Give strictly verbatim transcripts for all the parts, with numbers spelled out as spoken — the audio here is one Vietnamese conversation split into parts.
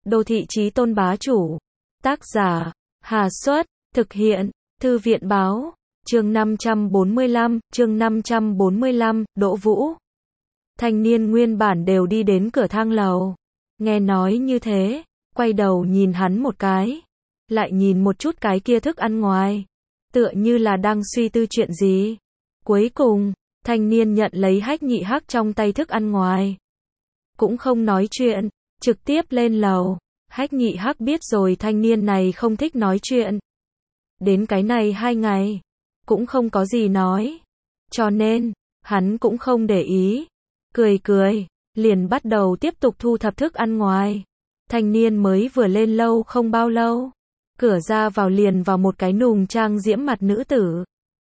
Đô thị chí tôn bá chủ. Tác giả, Hà Xuất, thực hiện, Thư viện báo, chương năm trăm bốn mươi lăm, chương năm trăm bốn mươi lăm, Đỗ Vũ. Thanh niên nguyên bản đều đi đến cửa thang lầu. Nghe nói như thế, quay đầu nhìn hắn một cái. Lại nhìn một chút cái kia thức ăn ngoài. Tựa như là đang suy tư chuyện gì. Cuối cùng, thanh niên nhận lấy hách nhị hắc trong tay thức ăn ngoài. Cũng không nói chuyện, trực tiếp lên lầu. Hách nhị hắc biết rồi thanh niên này không thích nói chuyện. Đến cái này hai ngày, cũng không có gì nói. Cho nên, hắn cũng không để ý. Cười cười, liền bắt đầu tiếp tục thu thập thức ăn ngoài. Thanh niên mới vừa lên lâu không bao lâu. Cửa ra vào liền vào một cái nùng trang diễm mặt nữ tử.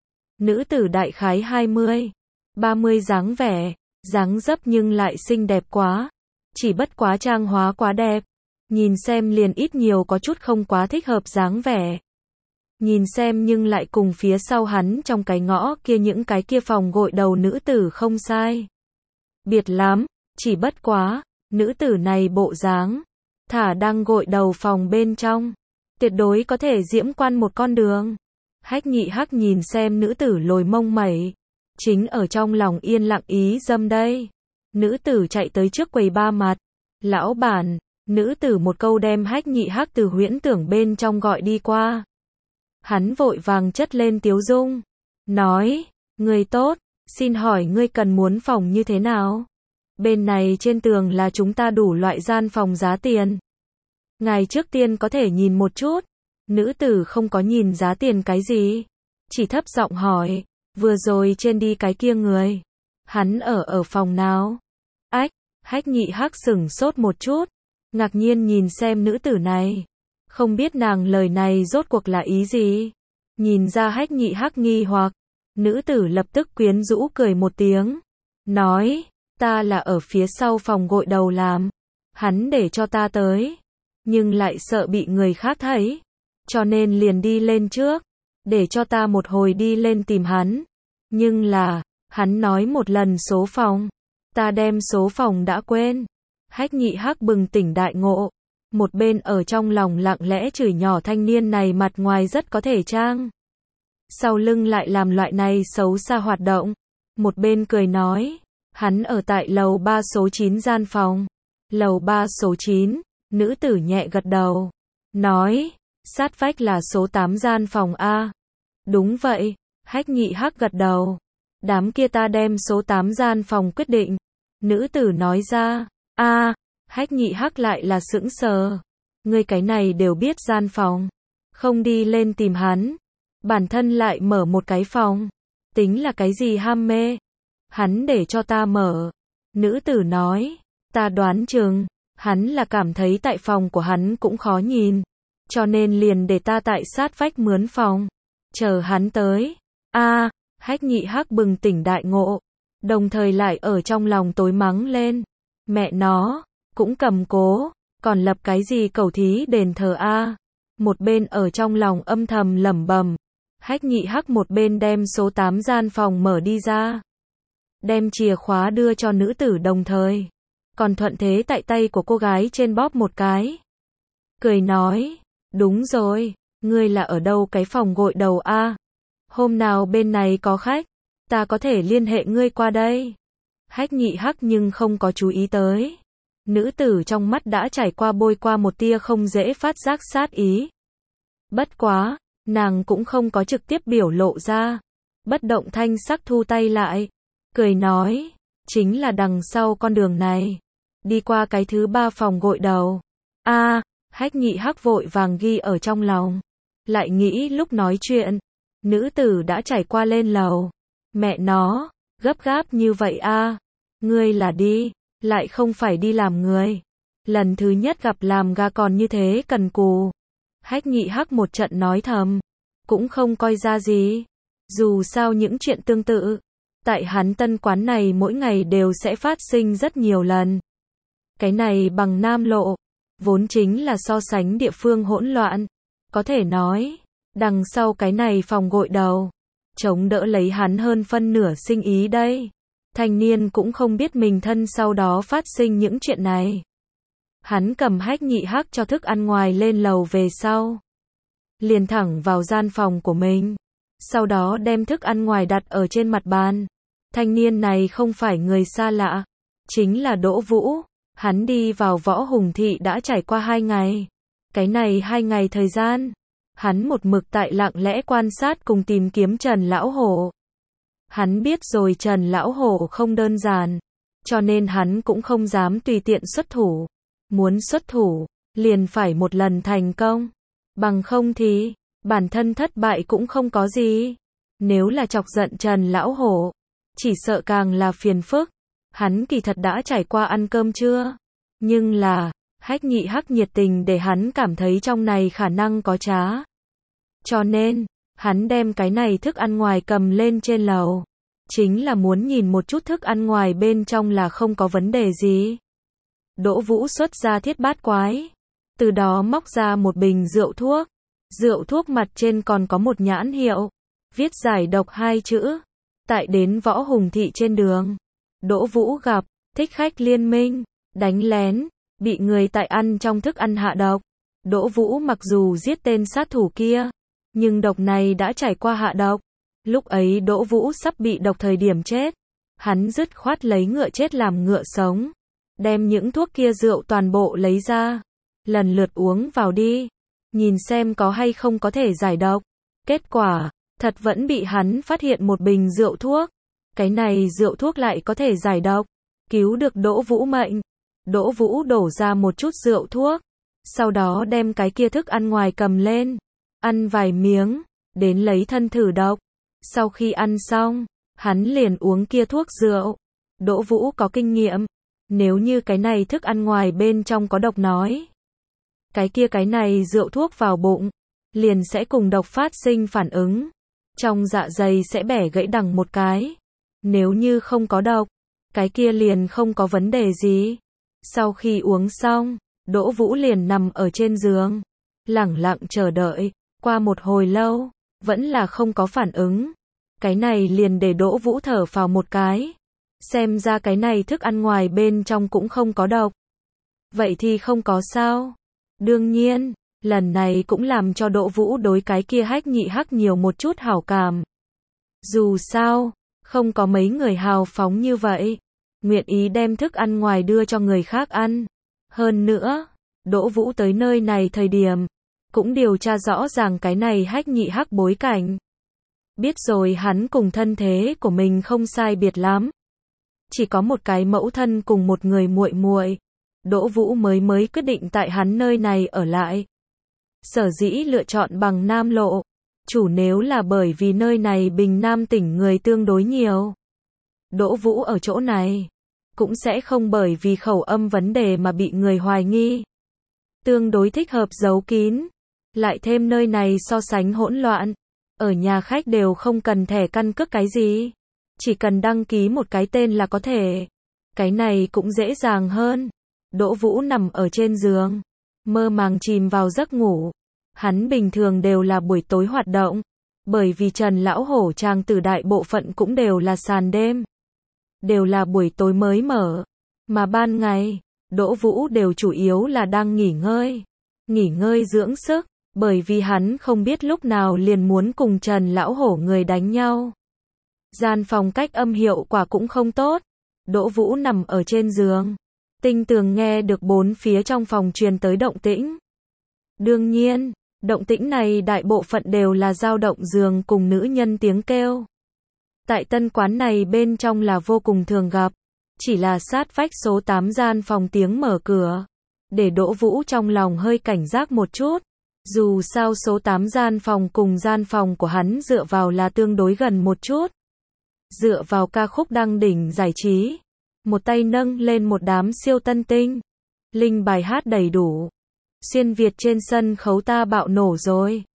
Nữ tử đại khái hai mươi, ba mươi dáng vẻ, dáng dấp nhưng lại xinh đẹp quá. Chỉ bất quá trang hóa quá đẹp. Nhìn xem liền ít nhiều có chút không quá thích hợp dáng vẻ. Nhìn xem nhưng lại cùng phía sau hắn trong cái ngõ kia những cái kia phòng gội đầu nữ tử không sai. Biệt lắm, chỉ bất quá, nữ tử này bộ dáng, thả đang gội đầu phòng bên trong, tuyệt đối có thể diễm quan một con đường. Hách nhị hắc nhìn xem nữ tử lồi mông mẩy, chính ở trong lòng yên lặng ý dâm đây. Nữ tử chạy tới trước quầy ba mặt, lão bản, nữ tử một câu đem hách nhị hắc từ huyễn tưởng bên trong gọi đi qua. Hắn vội vàng chất lên tiếu dung, nói, người tốt, xin hỏi ngươi cần muốn phòng như thế nào? Bên này trên tường là chúng ta đủ loại gian phòng giá tiền. Ngài trước tiên có thể nhìn một chút. Nữ tử không có nhìn giá tiền cái gì, chỉ thấp giọng hỏi, vừa rồi trên đi cái kia người, hắn ở ở phòng nào? Ách, hách nhị hắc sửng sốt một chút, ngạc nhiên nhìn xem nữ tử này, không biết nàng lời này rốt cuộc là ý gì. Nhìn ra hách nhị hắc nghi hoặc, nữ tử lập tức quyến rũ cười một tiếng, nói, ta là ở phía sau phòng gội đầu làm, hắn để cho ta tới, nhưng lại sợ bị người khác thấy, cho nên liền đi lên trước, để cho ta một hồi đi lên tìm hắn. Nhưng là, hắn nói một lần số phòng, ta đem số phòng đã quên. Hách nhị hắc bừng tỉnh đại ngộ, một bên ở trong lòng lặng lẽ chửi nhỏ thanh niên này mặt ngoài rất có thể trang, sau lưng lại làm loại này xấu xa hoạt động. Một bên cười nói, hắn ở tại lầu ba số chín gian phòng. Lầu ba số chín, nữ tử nhẹ gật đầu, nói, sát vách là số tám gian phòng A. Đúng vậy, hách nhị hắc gật đầu. Đám kia ta đem số tám gian phòng quyết định. Nữ tử nói ra, A, hách nhị hắc lại là sững sờ. Ngươi cái này đều biết gian phòng, không đi lên tìm hắn, bản thân lại mở một cái phòng, tính là cái gì ham mê? Hắn để cho ta mở. Nữ tử nói, ta đoán chừng, hắn là cảm thấy tại phòng của hắn cũng khó nhìn, cho nên liền để ta tại sát vách mướn phòng, chờ hắn tới. A, hách nhị hắc bừng tỉnh đại ngộ, đồng thời lại ở trong lòng tối mắng lên, mẹ nó, cũng cầm cố, còn lập cái gì cầu thí đền thờ A. Một bên ở trong lòng âm thầm lẩm bẩm, hách nhị hắc một bên đem số tám gian phòng mở đi ra, đem chìa khóa đưa cho nữ tử đồng thời, còn thuận thế tại tay của cô gái trên bóp một cái. Cười nói, đúng rồi, ngươi là ở đâu cái phòng gội đầu A? Hôm nào bên này có khách, ta có thể liên hệ ngươi qua đây. Hách nhị hắc nhưng không có chú ý tới. Nữ tử trong mắt đã trải qua bôi qua một tia không dễ phát giác sát ý. Bất quá, nàng cũng không có trực tiếp biểu lộ ra. Bất động thanh sắc thu tay lại. Cười nói, chính là đằng sau con đường này. Đi qua cái thứ ba phòng gội đầu. A, hách nhị hắc vội vàng ghi ở trong lòng. Lại nghĩ lúc nói chuyện, nữ tử đã trải qua lên lầu. Mẹ nó, gấp gáp như vậy a, ngươi là đi, lại không phải đi làm người. Lần thứ nhất gặp làm gà còn như thế cần cù. Hách nhị hắc một trận nói thầm, cũng không coi ra gì. Dù sao những chuyện tương tự, tại hắn tân quán này mỗi ngày đều sẽ phát sinh rất nhiều lần. Cái này bằng Nam Lộ, vốn chính là so sánh địa phương hỗn loạn. Có thể nói, đằng sau cái này phòng gội đầu, chống đỡ lấy hắn hơn phân nửa sinh ý đây. Thanh niên cũng không biết mình thân sau đó phát sinh những chuyện này. Hắn cầm hách nhị hắc cho thức ăn ngoài lên lầu về sau. Liền thẳng vào gian phòng của mình. Sau đó đem thức ăn ngoài đặt ở trên mặt bàn. Thanh niên này không phải người xa lạ. Chính là Đỗ Vũ. Hắn đi vào Võ Hùng Thị đã trải qua hai ngày. Cái này hai ngày thời gian. Hắn một mực tại lặng lẽ quan sát cùng tìm kiếm Trần Lão Hổ. Hắn biết rồi Trần Lão Hổ không đơn giản. Cho nên hắn cũng không dám tùy tiện xuất thủ. Muốn xuất thủ, liền phải một lần thành công. Bằng không thì, bản thân thất bại cũng không có gì. Nếu là chọc giận Trần Lão Hổ, chỉ sợ càng là phiền phức. Hắn kỳ thật đã trải qua ăn cơm chưa? Nhưng là, hách nhị hắc nhiệt tình để hắn cảm thấy trong này khả năng có trá. Cho nên, hắn đem cái này thức ăn ngoài cầm lên trên lầu. Chính là muốn nhìn một chút thức ăn ngoài bên trong là không có vấn đề gì. Đỗ Vũ xuất ra thiết bát quái. Từ đó móc ra một bình rượu thuốc. Rượu thuốc mặt trên còn có một nhãn hiệu. Viết giải độc hai chữ. Tại đến Võ Hùng Thị trên đường. Đỗ Vũ gặp, thích khách liên minh, đánh lén, bị người tại ăn trong thức ăn hạ độc. Đỗ Vũ mặc dù giết tên sát thủ kia, nhưng độc này đã trải qua hạ độc. Lúc ấy Đỗ Vũ sắp bị độc thời điểm chết. Hắn dứt khoát lấy ngựa chết làm ngựa sống. Đem những thuốc kia rượu toàn bộ lấy ra. Lần lượt uống vào đi. Nhìn xem có hay không có thể giải độc. Kết quả, thật vẫn bị hắn phát hiện một bình rượu thuốc. Cái này rượu thuốc lại có thể giải độc. Cứu được Đỗ Vũ mệnh. Đỗ Vũ đổ ra một chút rượu thuốc. Sau đó đem cái kia thức ăn ngoài cầm lên. Ăn vài miếng. Đến lấy thân thử độc. Sau khi ăn xong, hắn liền uống kia thuốc rượu. Đỗ Vũ có kinh nghiệm. Nếu như cái này thức ăn ngoài bên trong có độc nói. Cái kia cái này rượu thuốc vào bụng. Liền sẽ cùng độc phát sinh phản ứng. Trong dạ dày sẽ bẻ gãy đằng một cái. Nếu như không có độc. Cái kia liền không có vấn đề gì. Sau khi uống xong, Đỗ Vũ liền nằm ở trên giường. Lẳng lặng chờ đợi. Qua một hồi lâu. Vẫn là không có phản ứng. Cái này liền để Đỗ Vũ thở phào một cái. Xem ra cái này thức ăn ngoài bên trong cũng không có độc. Vậy thì không có sao. Đương nhiên, lần này cũng làm cho Đỗ Vũ đối cái kia hách nhị hắc nhiều một chút hảo cảm. Dù sao, không có mấy người hào phóng như vậy. Nguyện ý đem thức ăn ngoài đưa cho người khác ăn. Hơn nữa, Đỗ Vũ tới nơi này thời điểm. Cũng điều tra rõ ràng cái này hách nhị hắc bối cảnh. Biết rồi hắn cùng thân thế của mình không sai biệt lắm. Chỉ có một cái mẫu thân cùng một người muội muội. Đỗ Vũ mới mới quyết định tại hắn nơi này ở lại. Sở dĩ lựa chọn bằng Nam Lộ. Chủ nếu là bởi vì nơi này Bình Nam tỉnh người tương đối nhiều. Đỗ Vũ ở chỗ này. Cũng sẽ không bởi vì khẩu âm vấn đề mà bị người hoài nghi. Tương đối thích hợp giấu kín. Lại thêm nơi này so sánh hỗn loạn. Ở nhà khách đều không cần thẻ căn cước cái gì. Chỉ cần đăng ký một cái tên là có thể. Cái này cũng dễ dàng hơn. Đỗ Vũ nằm ở trên giường. Mơ màng chìm vào giấc ngủ. Hắn bình thường đều là buổi tối hoạt động. Bởi vì Trần Lão Hổ tràng tử đại bộ phận cũng đều là sàn đêm. Đều là buổi tối mới mở. Mà ban ngày, Đỗ Vũ đều chủ yếu là đang nghỉ ngơi. Nghỉ ngơi dưỡng sức. Bởi vì hắn không biết lúc nào liền muốn cùng Trần Lão Hổ người đánh nhau. Gian phòng cách âm hiệu quả cũng không tốt. Đỗ Vũ nằm ở trên giường. Tinh tường nghe được bốn phía trong phòng truyền tới động tĩnh. Đương nhiên, động tĩnh này đại bộ phận đều là dao động giường cùng nữ nhân tiếng kêu. Tại tân quán này bên trong là vô cùng thường gặp. Chỉ là sát vách số tám gian phòng tiếng mở cửa. Để Đỗ Vũ trong lòng hơi cảnh giác một chút. Dù sao số tám gian phòng cùng gian phòng của hắn dựa vào là tương đối gần một chút. Dựa vào ca khúc đăng đỉnh giải trí. Một tay nâng lên một đám siêu tân tinh. Linh bài hát đầy đủ. Xuyên Việt trên sân khấu ta bạo nổ rồi.